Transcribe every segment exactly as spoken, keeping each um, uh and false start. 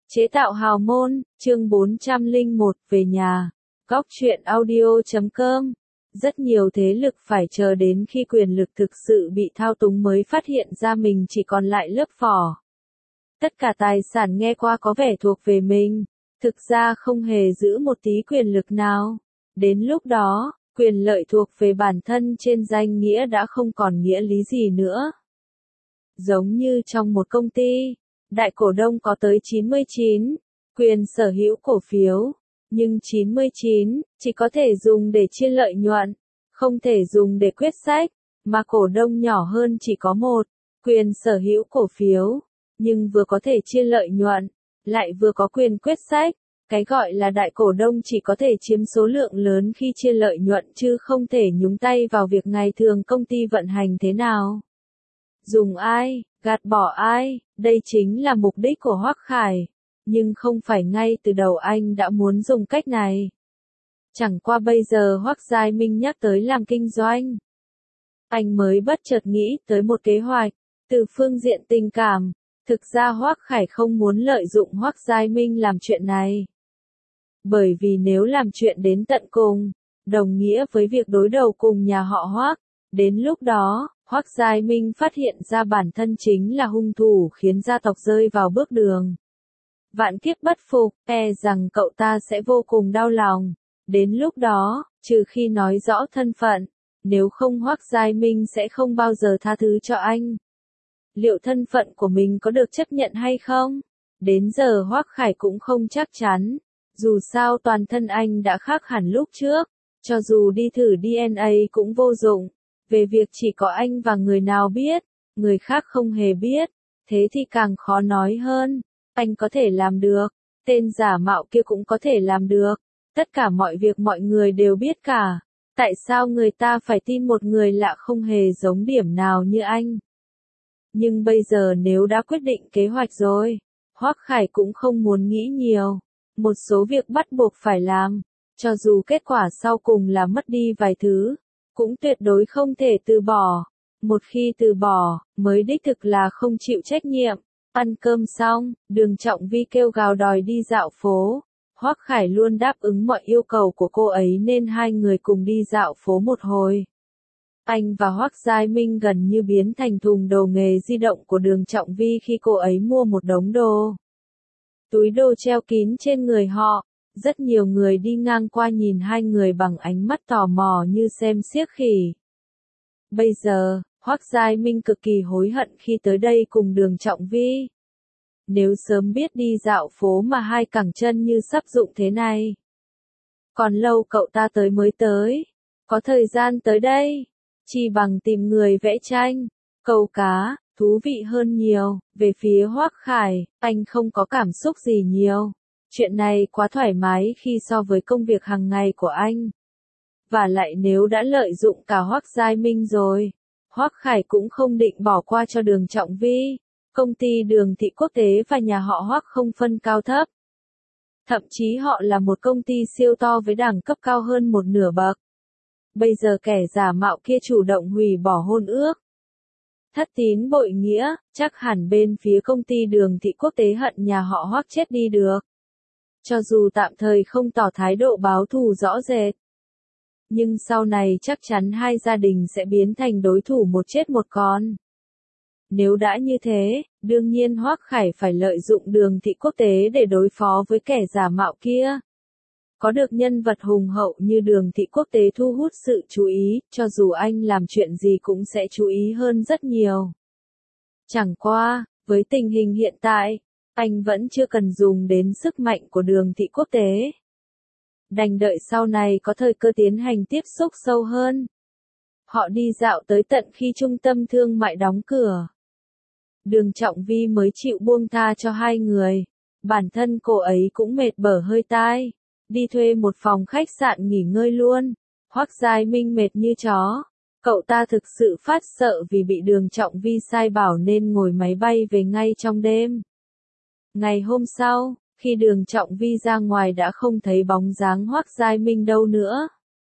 Chế tạo hào môn, chương bốn trăm lẻ một, về nhà. Góc truyện audio chấm com. Rất nhiều thế lực phải chờ đến khi quyền lực thực sự bị thao túng mới phát hiện ra mình chỉ còn lại lớp vỏ. Tất cả tài sản nghe qua có vẻ thuộc về mình, thực ra không hề giữ một tí quyền lực nào. Đến lúc đó, quyền lợi thuộc về bản thân trên danh nghĩa đã không còn nghĩa lý gì nữa. Giống như trong một công ty, đại cổ đông có tới chín mươi chín quyền sở hữu cổ phiếu, nhưng chín mươi chín chỉ có thể dùng để chia lợi nhuận, không thể dùng để quyết sách, mà cổ đông nhỏ hơn chỉ có một quyền sở hữu cổ phiếu, nhưng vừa có thể chia lợi nhuận, lại vừa có quyền quyết sách. Cái gọi là đại cổ đông chỉ có thể chiếm số lượng lớn khi chia lợi nhuận chứ không thể nhúng tay vào việc ngày thường công ty vận hành thế nào. Dùng ai, gạt bỏ ai, đây chính là mục đích của Hoắc Khải, nhưng không phải ngay từ đầu anh đã muốn dùng cách này. Chẳng qua bây giờ Hoắc Giai Minh nhắc tới làm kinh doanh, anh mới bất chợt nghĩ tới một kế hoạch, từ phương diện tình cảm, thực ra Hoắc Khải không muốn lợi dụng Hoắc Giai Minh làm chuyện này. Bởi vì nếu làm chuyện đến tận cùng, đồng nghĩa với việc đối đầu cùng nhà họ Hoắc, đến lúc đó, Hoắc Giai Minh phát hiện ra bản thân chính là hung thủ khiến gia tộc rơi vào bước đường. Vạn kiếp bất phục, e rằng cậu ta sẽ vô cùng đau lòng. Đến lúc đó, trừ khi nói rõ thân phận, nếu không Hoắc Giai Minh sẽ không bao giờ tha thứ cho anh. Liệu thân phận của mình có được chấp nhận hay không? Đến giờ Hoắc Khải cũng không chắc chắn. Dù sao toàn thân anh đã khác hẳn lúc trước, cho dù đi thử đê en a cũng vô dụng. Về việc chỉ có anh và người nào biết, người khác không hề biết, thế thì càng khó nói hơn. Anh có thể làm được, tên giả mạo kia cũng có thể làm được, tất cả mọi việc mọi người đều biết cả. Tại sao người ta phải tin một người lạ không hề giống điểm nào như anh? Nhưng bây giờ nếu đã quyết định kế hoạch rồi, Hoắc Khải cũng không muốn nghĩ nhiều. Một số việc bắt buộc phải làm, cho dù kết quả sau cùng là mất đi vài thứ, cũng tuyệt đối không thể từ bỏ. Một khi từ bỏ, mới đích thực là không chịu trách nhiệm. Ăn cơm xong, Đường Trọng Vi kêu gào đòi đi dạo phố. Hoắc Khải luôn đáp ứng mọi yêu cầu của cô ấy nên hai người cùng đi dạo phố một hồi. Anh và Hoắc Giai Minh gần như biến thành thùng đồ nghề di động của Đường Trọng Vi khi cô ấy mua một đống đồ. Túi đồ treo kín trên người họ, rất nhiều người đi ngang qua nhìn hai người bằng ánh mắt tò mò như xem xiếc khỉ. Bây giờ, Hoắc Giai Minh cực kỳ hối hận khi tới đây cùng Đường Trọng Vi. Nếu sớm biết đi dạo phố mà hai cẳng chân như sắp rụng thế này. Còn lâu cậu ta tới mới tới, có thời gian tới đây, chỉ bằng tìm người vẽ tranh, câu cá, thú vị hơn nhiều. Về phía Hoắc Khải, anh không có cảm xúc gì nhiều. Chuyện này quá thoải mái khi so với công việc hàng ngày của anh. Và lại nếu đã lợi dụng cả Hoắc Giai Minh rồi, Hoắc Khải cũng không định bỏ qua cho Đường Trọng Vi. Công ty Đường Thị Quốc tế và nhà họ Hoắc không phân cao thấp. Thậm chí họ là một công ty siêu to với đẳng cấp cao hơn một nửa bậc. Bây giờ kẻ giả mạo kia chủ động hủy bỏ hôn ước. Thất tín bội nghĩa, chắc hẳn bên phía công ty Đường Thị Quốc tế hận nhà họ Hoắc chết đi được. Cho dù tạm thời không tỏ thái độ báo thù rõ rệt. Nhưng sau này chắc chắn hai gia đình sẽ biến thành đối thủ một chết một con. Nếu đã như thế, đương nhiên Hoắc Khải phải lợi dụng Đường Thị Quốc tế để đối phó với kẻ giả mạo kia. Có được nhân vật hùng hậu như Đường Thị Quốc tế thu hút sự chú ý, cho dù anh làm chuyện gì cũng sẽ chú ý hơn rất nhiều. Chẳng qua, với tình hình hiện tại, anh vẫn chưa cần dùng đến sức mạnh của Đường Thị Quốc tế. Đành đợi sau này có thời cơ tiến hành tiếp xúc sâu hơn. Họ đi dạo tới tận khi trung tâm thương mại đóng cửa. Đường Trọng Vi mới chịu buông tha cho hai người. Bản thân cô ấy cũng mệt bở hơi tai. Đi thuê một phòng khách sạn nghỉ ngơi luôn. Hoắc Giai Minh mệt như chó. Cậu ta thực sự phát sợ vì bị Đường Trọng Vi sai bảo nên ngồi máy bay về ngay trong đêm. Ngày hôm sau, khi Đường Trọng Vi ra ngoài đã không thấy bóng dáng Hoắc Giai Minh đâu nữa.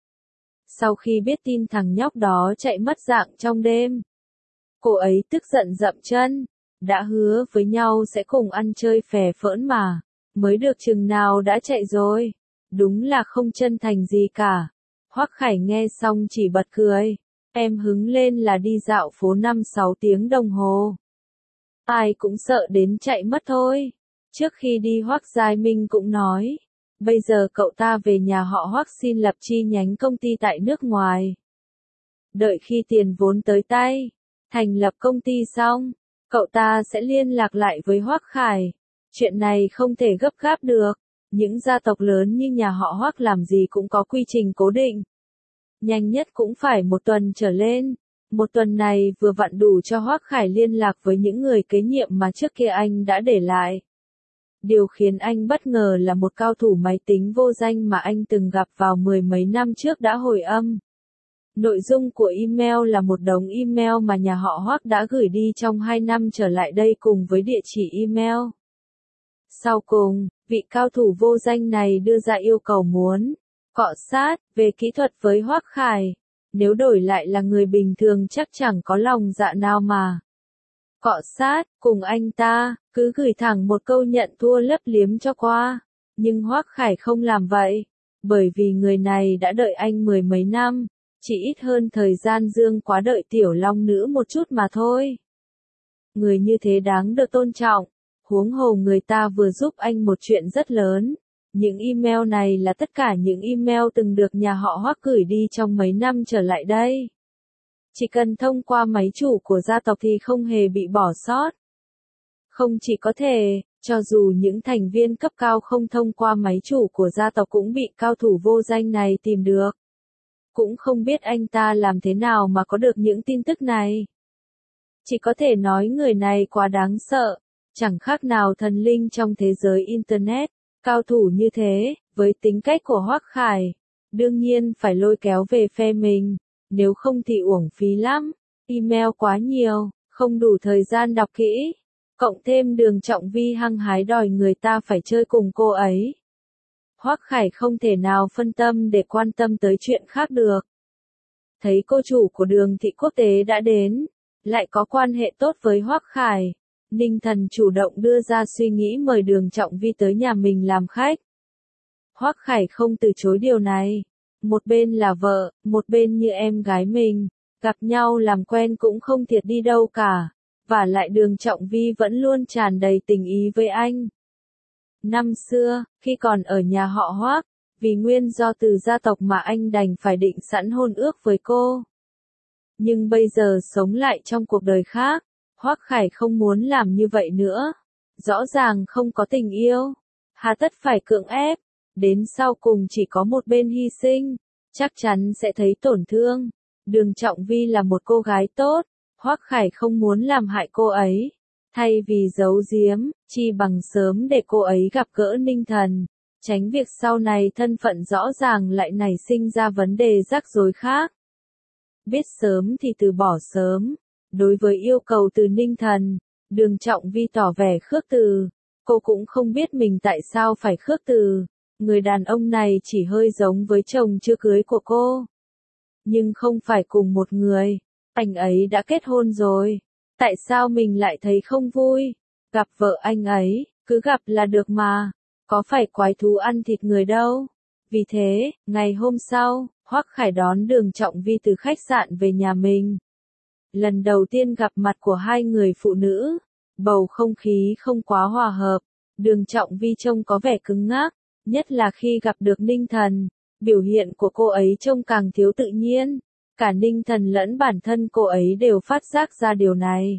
Sau khi biết tin thằng nhóc đó chạy mất dạng trong đêm, cô ấy tức giận dậm chân, đã hứa với nhau sẽ cùng ăn chơi phè phỡn mà, mới được chừng nào đã chạy rồi. Đúng là không chân thành gì cả. Hoắc Khải nghe xong chỉ bật cười. Em hứng lên là đi dạo phố năm sáu tiếng đồng hồ. Ai cũng sợ đến chạy mất thôi. Trước khi đi Hoắc Giai Minh cũng nói. Bây giờ cậu ta về nhà họ Hoắc xin lập chi nhánh công ty tại nước ngoài. Đợi khi tiền vốn tới tay, thành lập công ty xong, cậu ta sẽ liên lạc lại với Hoắc Khải. Chuyện này không thể gấp gáp được. Những gia tộc lớn như nhà họ Hoắc làm gì cũng có quy trình cố định. Nhanh nhất cũng phải một tuần trở lên. Một tuần này vừa vặn đủ cho Hoắc Khải liên lạc với những người kế nhiệm mà trước kia anh đã để lại. Điều khiến anh bất ngờ là một cao thủ máy tính vô danh mà anh từng gặp vào mười mấy năm trước đã hồi âm. Nội dung của email là một đống email mà nhà họ Hoắc đã gửi đi trong hai năm trở lại đây cùng với địa chỉ email. Sau cùng, vị cao thủ vô danh này đưa ra yêu cầu muốn cọ sát về kỹ thuật với Hoắc Khải. Nếu đổi lại là người bình thường chắc chẳng có lòng dạ nào mà cọ sát cùng anh ta, cứ gửi thẳng một câu nhận thua lấp liếm cho qua. Nhưng Hoắc Khải không làm vậy, bởi vì người này đã đợi anh mười mấy năm, chỉ ít hơn thời gian Dương Quá đợi Tiểu Long Nữ một chút mà thôi. Người như thế đáng được tôn trọng, huống hồ người ta vừa giúp anh một chuyện rất lớn. Những email này là tất cả những email từng được nhà họ Hoắc gửi đi trong mấy năm trở lại đây. Chỉ cần thông qua máy chủ của gia tộc thì không hề bị bỏ sót. Không chỉ có thể, cho dù những thành viên cấp cao không thông qua máy chủ của gia tộc cũng bị cao thủ vô danh này tìm được. Cũng không biết anh ta làm thế nào mà có được những tin tức này. Chỉ có thể nói người này quá đáng sợ, chẳng khác nào thần linh trong thế giới Internet. Cao thủ như thế, với tính cách của Hoắc Khải, đương nhiên phải lôi kéo về phe mình, nếu không thì uổng phí lắm. Email quá nhiều, không đủ thời gian đọc kỹ, cộng thêm Đường Trọng Vi hăng hái đòi người ta phải chơi cùng cô ấy. Hoắc Khải không thể nào phân tâm để quan tâm tới chuyện khác được. Thấy cô chủ của Đường thị quốc tế đã đến, lại có quan hệ tốt với Hoắc Khải. Ninh Thần chủ động đưa ra suy nghĩ mời Đường Trọng Vi tới nhà mình làm khách. Hoắc Khải không từ chối điều này. Một bên là vợ, một bên như em gái mình, gặp nhau làm quen cũng không thiệt đi đâu cả. Và lại Đường Trọng Vi vẫn luôn tràn đầy tình ý với anh. Năm xưa, khi còn ở nhà họ Hoắc, vì nguyên do từ gia tộc mà anh đành phải định sẵn hôn ước với cô. Nhưng bây giờ sống lại trong cuộc đời khác, Hoắc Khải không muốn làm như vậy nữa. Rõ ràng không có tình yêu, hà tất phải cưỡng ép, đến sau cùng chỉ có một bên hy sinh, chắc chắn sẽ thấy tổn thương. Đường Trọng Vi là một cô gái tốt, Hoắc Khải không muốn làm hại cô ấy. Thay vì giấu giếm, chi bằng sớm để cô ấy gặp gỡ Ninh Thần, tránh việc sau này thân phận rõ ràng lại nảy sinh ra vấn đề rắc rối khác. Biết sớm thì từ bỏ sớm. Đối với yêu cầu từ Ninh Thần, Đường Trọng Vi tỏ vẻ khước từ. Cô cũng không biết mình tại sao phải khước từ. Người đàn ông này chỉ hơi giống với chồng chưa cưới của cô. Nhưng không phải cùng một người. Anh ấy đã kết hôn rồi. Tại sao mình lại thấy không vui? Gặp vợ anh ấy, cứ gặp là được mà. Có phải quái thú ăn thịt người đâu. Vì thế, ngày hôm sau, Hoắc Khải đón Đường Trọng Vi từ khách sạn về nhà mình. Lần đầu tiên gặp mặt của hai người phụ nữ, bầu không khí không quá hòa hợp. Đường Trọng Vi trông có vẻ cứng ngắc, nhất là khi gặp được Ninh Thần. Biểu hiện của cô ấy trông càng thiếu tự nhiên. Cả Ninh Thần lẫn bản thân cô ấy đều phát giác ra điều này.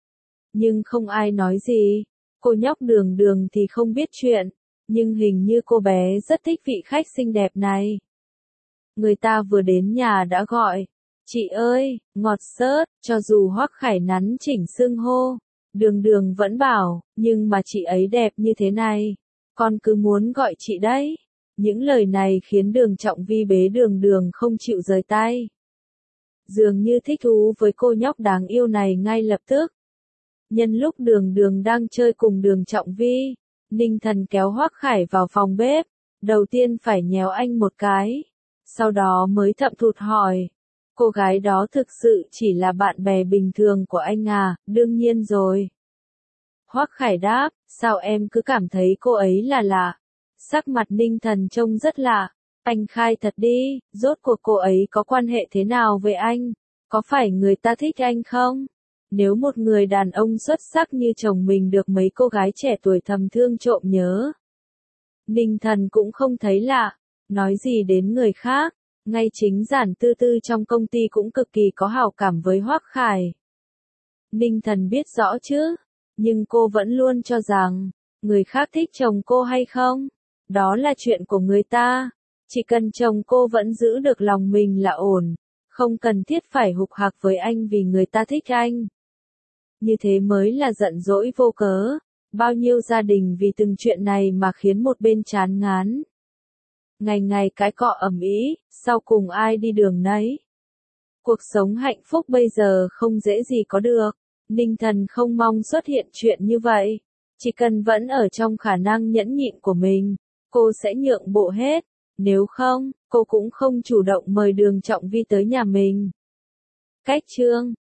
Nhưng không ai nói gì. Cô nhóc Đường Đường thì không biết chuyện, nhưng hình như cô bé rất thích vị khách xinh đẹp này. Người ta vừa đến nhà đã gọi, chị ơi, ngọt xớt, cho dù Hoắc Khải nắn chỉnh xưng hô. Đường Đường vẫn bảo, nhưng mà chị ấy đẹp như thế này, con cứ muốn gọi chị đấy. Những lời này khiến Đường Trọng Vi bế Đường Đường không chịu rời tay. Dường như thích thú với cô nhóc đáng yêu này ngay lập tức. Nhân lúc Đường Đường đang chơi cùng Đường Trọng Vi, Ninh Thần kéo Hoắc Khải vào phòng bếp. Đầu tiên phải nhéo anh một cái, sau đó mới thậm thụt hỏi. Cô gái đó thực sự chỉ là bạn bè bình thường của anh à? Đương nhiên rồi. Hoắc Khải đáp, sao em cứ cảm thấy cô ấy là lạ? Sắc mặt Ninh Thần trông rất lạ. Anh khai thật đi, rốt cuộc cô ấy có quan hệ thế nào với anh? Có phải người ta thích anh không? Nếu một người đàn ông xuất sắc như chồng mình được mấy cô gái trẻ tuổi thầm thương trộm nhớ. Ninh Thần cũng không thấy lạ, nói gì đến người khác, ngay chính Giản Tư Tư trong công ty cũng cực kỳ có hảo cảm với Hoắc Khải. Ninh Thần biết rõ chứ, nhưng cô vẫn luôn cho rằng, người khác thích chồng cô hay không, đó là chuyện của người ta. Chỉ cần chồng cô vẫn giữ được lòng mình là ổn, không cần thiết phải hục hạc với anh vì người ta thích anh. Như thế mới là giận dỗi vô cớ. Bao nhiêu gia đình vì từng chuyện này mà khiến một bên chán ngán. Ngày ngày cái cọ ầm ĩ, sau cùng ai đi đường nấy. Cuộc sống hạnh phúc bây giờ không dễ gì có được. Ninh Thần không mong xuất hiện chuyện như vậy. Chỉ cần vẫn ở trong khả năng nhẫn nhịn của mình, cô sẽ nhượng bộ hết. Nếu không, cô cũng không chủ động mời Đường Trọng Vi tới nhà mình. Cách chương